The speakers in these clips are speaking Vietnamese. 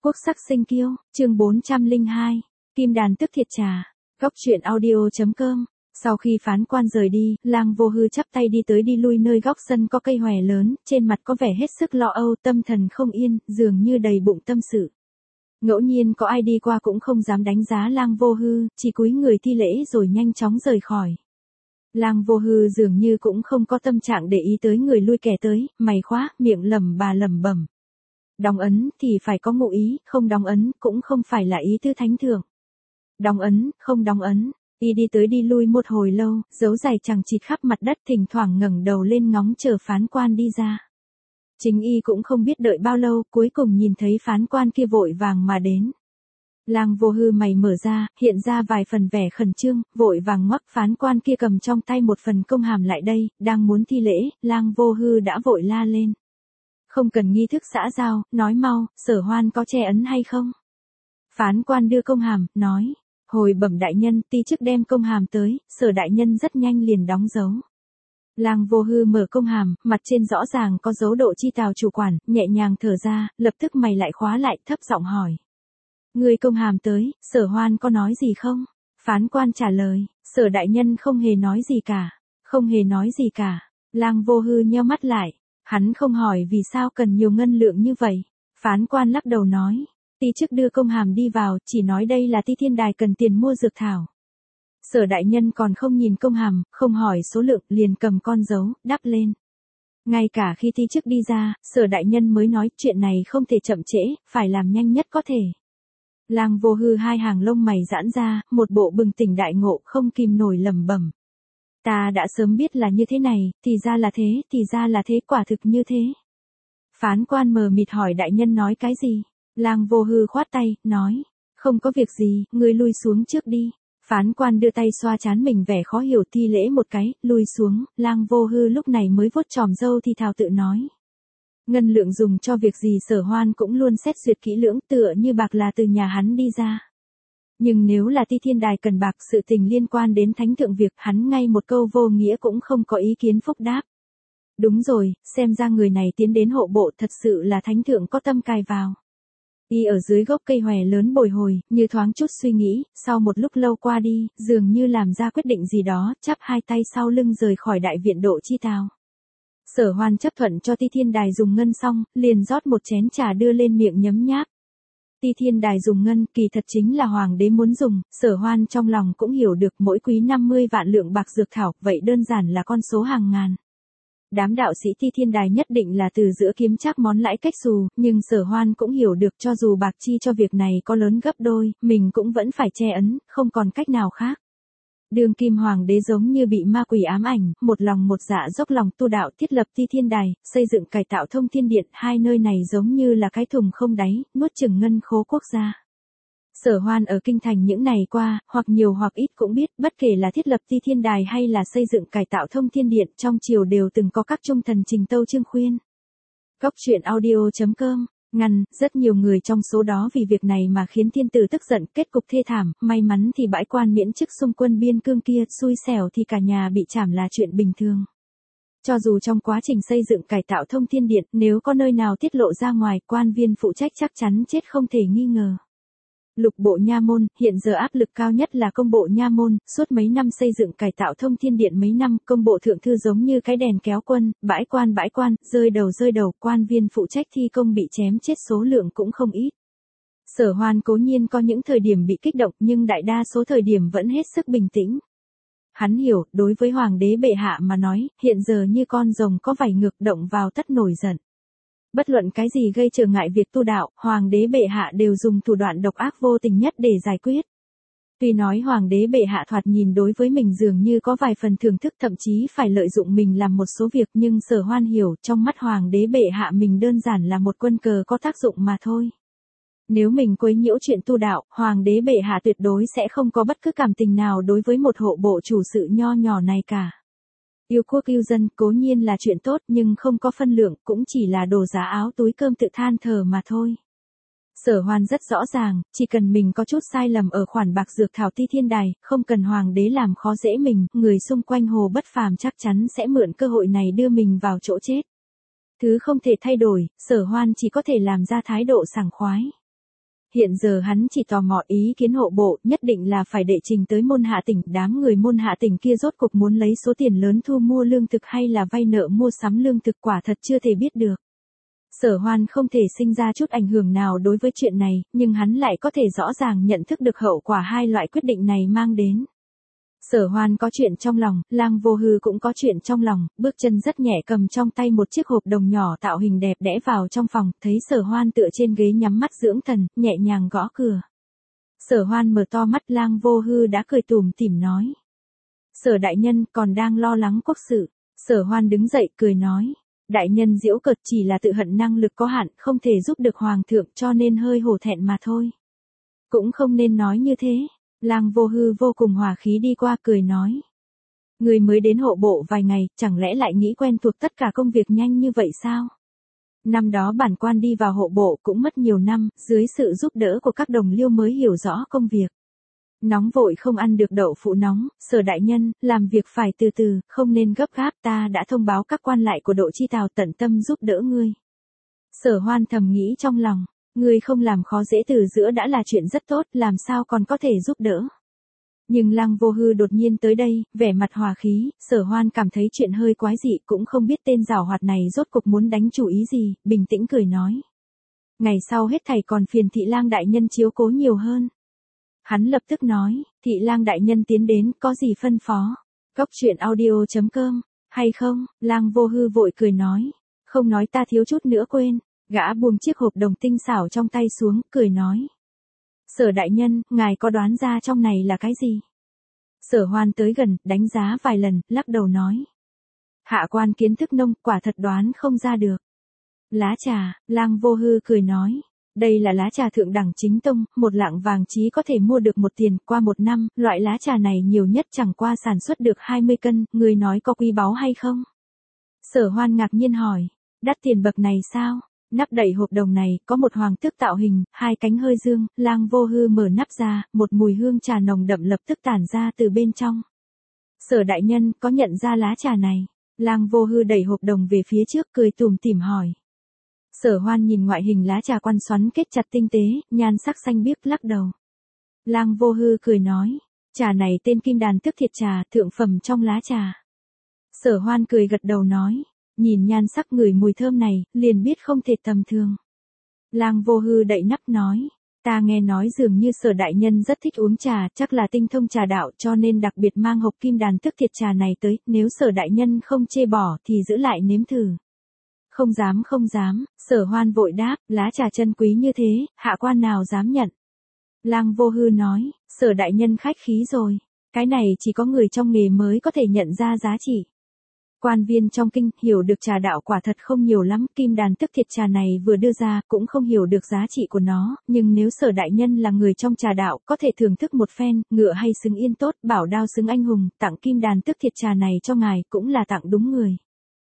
Quốc sắc sinh kiêu, chương 402, Kim đàn tức thiệt trà. Góc truyện audio.com. Sau khi phán quan rời đi, Lang Vô Hư chắp tay đi tới đi lui nơi góc sân có cây hòe lớn, trên mặt có vẻ hết sức lo âu, tâm thần không yên, dường như đầy bụng tâm sự. Ngẫu nhiên có ai đi qua cũng không dám đánh giá Lang Vô Hư, chỉ cúi người thi lễ rồi nhanh chóng rời khỏi. Lang Vô Hư dường như cũng không có tâm trạng để ý tới người lui kẻ tới, mày khóa, miệng lẩm bẩm. Đóng ấn thì phải có ngụ ý, không đóng ấn cũng không phải là ý tứ thánh thượng. Đóng ấn, không đóng ấn, y đi tới đi lui một hồi lâu, dấu dài chằng chịt khắp mặt đất, thỉnh thoảng ngẩng đầu lên ngóng chờ phán quan đi ra. Chính y cũng không biết đợi bao lâu, cuối cùng nhìn thấy phán quan kia vội vàng mà đến. Lang Vô Hư mày mở ra, hiện ra vài phần vẻ khẩn trương, vội vàng ngoắc phán quan kia cầm trong tay một phần công hàm lại đây, đang muốn thi lễ, Lang Vô Hư đã vội la lên. Không cần nghi thức xã giao, nói mau, Sở Hoan có che ấn hay không? Phán quan đưa công hàm, nói, hồi bẩm đại nhân, ti chức đem công hàm tới, Sở đại nhân rất nhanh liền đóng dấu. Lang Vô Hư mở công hàm, mặt trên rõ ràng có dấu độ chi tào chủ quản, nhẹ nhàng thở ra, lập tức mày lại khóa lại, thấp giọng hỏi. Người công hàm tới, Sở Hoan có nói gì không? Phán quan trả lời, Sở đại nhân không hề nói gì cả, không hề nói gì cả. Lang Vô Hư nheo mắt lại. Hắn không hỏi vì sao cần nhiều ngân lượng như vậy. Phán quan lắc đầu nói. Ti chức đưa công hàm đi vào, chỉ nói đây là Ti Thiên Đài cần tiền mua dược thảo. Sở đại nhân còn không nhìn công hàm, không hỏi số lượng, liền cầm con dấu, đắp lên. Ngay cả khi ti chức đi ra, Sở đại nhân mới nói chuyện này không thể chậm trễ, phải làm nhanh nhất có thể. Lang Vô Hư hai hàng lông mày giãn ra, một bộ bừng tỉnh đại ngộ, không kìm nổi lẩm bẩm. Ta đã sớm biết là như thế này, thì ra là thế, quả thực như thế. Phán quan mờ mịt hỏi đại nhân nói cái gì? Lang Vô Hư khoát tay, nói, không có việc gì, ngươi lui xuống trước đi. Phán quan đưa tay xoa trán mình vẻ khó hiểu thi lễ một cái, lui xuống, Lang Vô Hư lúc này mới vuốt chòm râu thì thào tự nói. Ngân lượng dùng cho việc gì Sở Hoan cũng luôn xét duyệt kỹ lưỡng, tựa như bạc là từ nhà hắn đi ra. Nhưng nếu là Ti Thiên Đài cần bạc, sự tình liên quan đến thánh thượng việc, hắn ngay một câu vô nghĩa cũng không có ý kiến phúc đáp. Đúng rồi, xem ra người này tiến đến hộ bộ thật sự là thánh thượng có tâm cài vào. Y ở dưới gốc cây hòe lớn bồi hồi, như thoáng chút suy nghĩ, sau một lúc lâu qua đi, dường như làm ra quyết định gì đó, chắp hai tay sau lưng rời khỏi đại viện độ chi tào. Sở Hoan chấp thuận cho Ti Thiên Đài dùng ngân xong, liền rót một chén trà đưa lên miệng nhấm nháp. Ti Thiên Đài dùng ngân, kỳ thật chính là hoàng đế muốn dùng, Sở Hoan trong lòng cũng hiểu được mỗi quý 50 vạn lượng bạc dược thảo, vậy đơn giản là con số hàng ngàn. Đám đạo sĩ Ti Thiên Đài nhất định là từ giữa kiếm trác món lãi cách xù, nhưng Sở Hoan cũng hiểu được cho dù bạc chi cho việc này có lớn gấp đôi, mình cũng vẫn phải che ấn, không còn cách nào khác. Đương kim hoàng đế giống như bị ma quỷ ám ảnh, một lòng một dạ dốc lòng tu đạo thiết lập Ti Thiên Đài, xây dựng cải tạo Thông Thiên Điện, hai nơi này giống như là cái thùng không đáy, nuốt chửng ngân khố quốc gia. Sở Hoan ở kinh thành những ngày qua, hoặc nhiều hoặc ít cũng biết, bất kể là thiết lập Ti Thiên Đài hay là xây dựng cải tạo Thông Thiên Điện, trong triều đều từng có các trung thần trình tâu chương khuyên. Góc truyện audio.com. Ngăn, rất nhiều người trong số đó vì việc này mà khiến thiên tử tức giận, kết cục thê thảm, may mắn thì bãi quan miễn chức xung quân biên cương kia, xui xẻo thì cả nhà bị trảm là chuyện bình thường. Cho dù trong quá trình xây dựng cải tạo Thông Thiên Điện, nếu có nơi nào tiết lộ ra ngoài, quan viên phụ trách chắc chắn chết không thể nghi ngờ. Lục bộ nha môn, hiện giờ áp lực cao nhất là công bộ nha môn, suốt mấy năm xây dựng cải tạo Thông Thiên Điện mấy năm, công bộ thượng thư giống như cái đèn kéo quân, bãi quan, rơi đầu, quan viên phụ trách thi công bị chém chết số lượng cũng không ít. Sở Hoan cố nhiên có những thời điểm bị kích động nhưng đại đa số thời điểm vẫn hết sức bình tĩnh. Hắn hiểu, đối với hoàng đế bệ hạ mà nói, hiện giờ như con rồng có vảy ngược động vào tất nổi giận. Bất luận cái gì gây trở ngại việc tu đạo, hoàng đế bệ hạ đều dùng thủ đoạn độc ác vô tình nhất để giải quyết. Tuy nói hoàng đế bệ hạ thoạt nhìn đối với mình dường như có vài phần thưởng thức, thậm chí phải lợi dụng mình làm một số việc, nhưng Sở Hoan hiểu, trong mắt hoàng đế bệ hạ mình đơn giản là một quân cờ có tác dụng mà thôi. Nếu mình quấy nhiễu chuyện tu đạo, hoàng đế bệ hạ tuyệt đối sẽ không có bất cứ cảm tình nào đối với một hộ bộ chủ sự nho nhỏ này cả. Yêu quốc yêu dân cố nhiên là chuyện tốt nhưng không có phân lượng, cũng chỉ là đồ giá áo túi cơm tự than thở mà thôi. Sở Hoan rất rõ ràng, chỉ cần mình có chút sai lầm ở khoản bạc dược thảo Ti Thiên Đài, không cần hoàng đế làm khó dễ mình, người xung quanh Hồ Bất Phàm chắc chắn sẽ mượn cơ hội này đưa mình vào chỗ chết. Thứ không thể thay đổi, Sở Hoan chỉ có thể làm ra thái độ sảng khoái. Hiện giờ hắn chỉ tò mò ý kiến hộ bộ, nhất định là phải đệ trình tới môn hạ tỉnh, đám người môn hạ tỉnh kia rốt cuộc muốn lấy số tiền lớn thu mua lương thực hay là vay nợ mua sắm lương thực quả thật chưa thể biết được. Sở Hoan không thể sinh ra chút ảnh hưởng nào đối với chuyện này, nhưng hắn lại có thể rõ ràng nhận thức được hậu quả hai loại quyết định này mang đến. Sở Hoan có chuyện trong lòng, Lang Vô Hư cũng có chuyện trong lòng, bước chân rất nhẹ cầm trong tay một chiếc hộp đồng nhỏ tạo hình đẹp đẽ vào trong phòng, thấy Sở Hoan tựa trên ghế nhắm mắt dưỡng thần, nhẹ nhàng gõ cửa. Sở Hoan mở to mắt, Lang Vô Hư đã cười tủm tỉm nói. Sở đại nhân còn đang lo lắng quốc sự. Sở Hoan đứng dậy cười nói. Đại nhân giễu cợt, chỉ là tự hận năng lực có hạn, không thể giúp được hoàng thượng cho nên hơi hổ thẹn mà thôi. Cũng không nên nói như thế. Lang Vô Hư vô cùng hòa khí đi qua cười nói. Người mới đến hộ bộ vài ngày, chẳng lẽ lại nghĩ quen thuộc tất cả công việc nhanh như vậy sao? Năm đó bản quan đi vào hộ bộ cũng mất nhiều năm, dưới sự giúp đỡ của các đồng liêu mới hiểu rõ công việc. Nóng vội không ăn được đậu phụ nóng, Sở đại nhân, làm việc phải từ từ, không nên gấp gáp, ta đã thông báo các quan lại của Độ Chi Tào tận tâm giúp đỡ ngươi. Sở Hoan thầm nghĩ trong lòng, ngươi không làm khó dễ từ giữa đã là chuyện rất tốt, làm sao còn có thể giúp đỡ. Nhưng Lang Vô Hư đột nhiên tới đây, vẻ mặt hòa khí, Sở Hoan cảm thấy chuyện hơi quái dị, cũng không biết tên giảo hoạt này rốt cuộc muốn đánh chủ ý gì, bình tĩnh cười nói. Ngày sau hết thảy còn phiền Thị Lang đại nhân chiếu cố nhiều hơn. Hắn lập tức nói, Thị Lang đại nhân tiến đến, có gì phân phó? Cóc truyện audio.com, hay không? Lang Vô Hư vội cười nói, không nói ta thiếu chút nữa quên. Gã buông chiếc hộp đồng tinh xảo trong tay xuống, cười nói. Sở đại nhân, ngài có đoán ra trong này là cái gì? Sở Hoan tới gần, đánh giá vài lần, lắc đầu nói. Hạ quan kiến thức nông, quả thật đoán không ra được. Lá trà, Lang Vô Hư cười nói. Đây là lá trà thượng đẳng chính tông, một lạng vàng chí có thể mua được 1 tiền, qua 1 năm, loại lá trà này nhiều nhất chẳng qua sản xuất được 20 cân, người nói có quý báu hay không? Sở Hoan ngạc nhiên hỏi, đắt tiền bậc này sao? Nắp đậy hộp đồng này, có một hoàng tước tạo hình, 2 cánh hơi dương, Lang Vô Hư mở nắp ra, một mùi hương trà nồng đậm lập tức tản ra từ bên trong. Sở đại nhân, có nhận ra lá trà này? Lang Vô Hư đẩy hộp đồng về phía trước cười tủm tỉm hỏi. Sở Hoan nhìn ngoại hình lá trà quan xoắn kết chặt tinh tế, nhan sắc xanh biếc lắc đầu. Lang Vô Hư cười nói, trà này tên Kim Đàn Tước Thiệt Trà, thượng phẩm trong lá trà. Sở Hoan cười gật đầu nói, nhìn nhan sắc ngửi mùi thơm này, liền biết không thể tầm thường. Lang Vô Hư đậy nắp nói, ta nghe nói dường như Sở đại nhân rất thích uống trà, chắc là tinh thông trà đạo cho nên đặc biệt mang hộp Kim Đàn Tước Thiệt Trà này tới, nếu Sở đại nhân không chê bỏ thì giữ lại nếm thử. Không dám không dám, Sở Hoan vội đáp, lá trà chân quý như thế, hạ quan nào dám nhận. Lang Vô Hư nói, Sở đại nhân khách khí rồi, cái này chỉ có người trong nghề mới có thể nhận ra giá trị. Quan viên trong kinh hiểu được trà đạo quả thật không nhiều lắm, Kim Đàn Tước Thiệt Trà này vừa đưa ra cũng không hiểu được giá trị của nó, nhưng nếu Sở đại nhân là người trong trà đạo có thể thưởng thức một phen, ngựa hay xứng yên tốt, bảo đao xứng anh hùng, tặng Kim Đàn Tước Thiệt Trà này cho ngài cũng là tặng đúng người.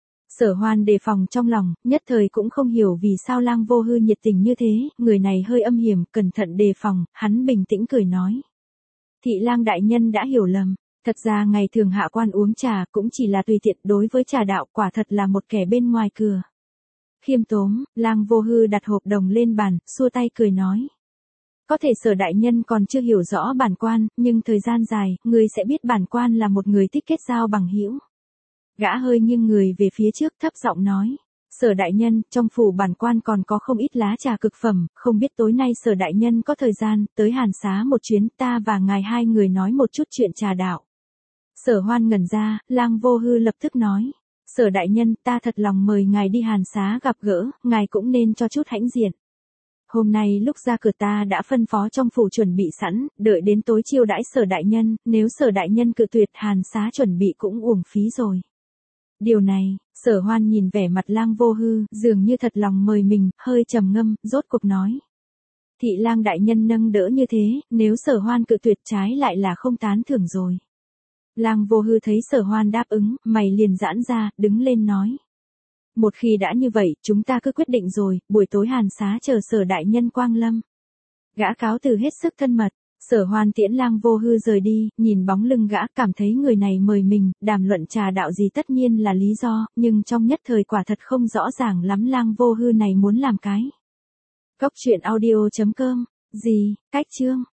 Sở Hoan đề phòng trong lòng, nhất thời cũng không hiểu vì sao Lang Vô Hư nhiệt tình như thế, người này hơi âm hiểm, cẩn thận đề phòng, hắn bình tĩnh cười nói. Thị Lang đại nhân đã hiểu lầm, thật ra ngày thường hạ quan uống trà cũng chỉ là tùy tiện, đối với trà đạo quả thật là một kẻ bên ngoài cửa. Khiêm tốn, Lang Vô Hư đặt hộp đồng lên bàn, xua tay cười nói. Có thể Sở đại nhân còn chưa hiểu rõ bản quan, nhưng thời gian dài, người sẽ biết bản quan là một người thích kết giao bằng hữu. Gã hơi nghiêng người về phía trước thấp giọng nói. Sở đại nhân, trong phủ bản quan còn có không ít lá trà cực phẩm, không biết tối nay Sở đại nhân có thời gian, tới Hàn Xá một chuyến, ta và ngài hai người nói một chút chuyện trà đạo. Sở Hoan ngẩn ra, Lang Vô Hư lập tức nói. Sở đại nhân, ta thật lòng mời ngài đi Hàn Xá gặp gỡ, ngài cũng nên cho chút hãnh diện. Hôm nay lúc ra cửa ta đã phân phó trong phủ chuẩn bị sẵn, đợi đến tối chiêu đãi Sở đại nhân, nếu Sở đại nhân cự tuyệt Hàn Xá chuẩn bị cũng uổng phí rồi. Điều này, Sở Hoan nhìn vẻ mặt Lang Vô Hư, dường như thật lòng mời mình, hơi trầm ngâm, rốt cuộc nói. Thị Lang đại nhân nâng đỡ như thế, nếu Sở Hoan cự tuyệt trái lại là không tán thưởng rồi. Lang Vô Hư thấy Sở Hoan đáp ứng, mày liền giãn ra, đứng lên nói. Một khi đã như vậy, chúng ta cứ quyết định rồi, buổi tối Hàn Xá chờ Sở đại nhân quang lâm. Gã cáo từ hết sức thân mật. Sở Hoan tiễn Lang Vô Hư rời đi, nhìn bóng lưng gã cảm thấy người này mời mình, đàm luận trà đạo gì tất nhiên là lý do, nhưng trong nhất thời quả thật không rõ ràng lắm Lang Vô Hư này muốn làm cái. Cóc truyện audio.com Gì, cách chương.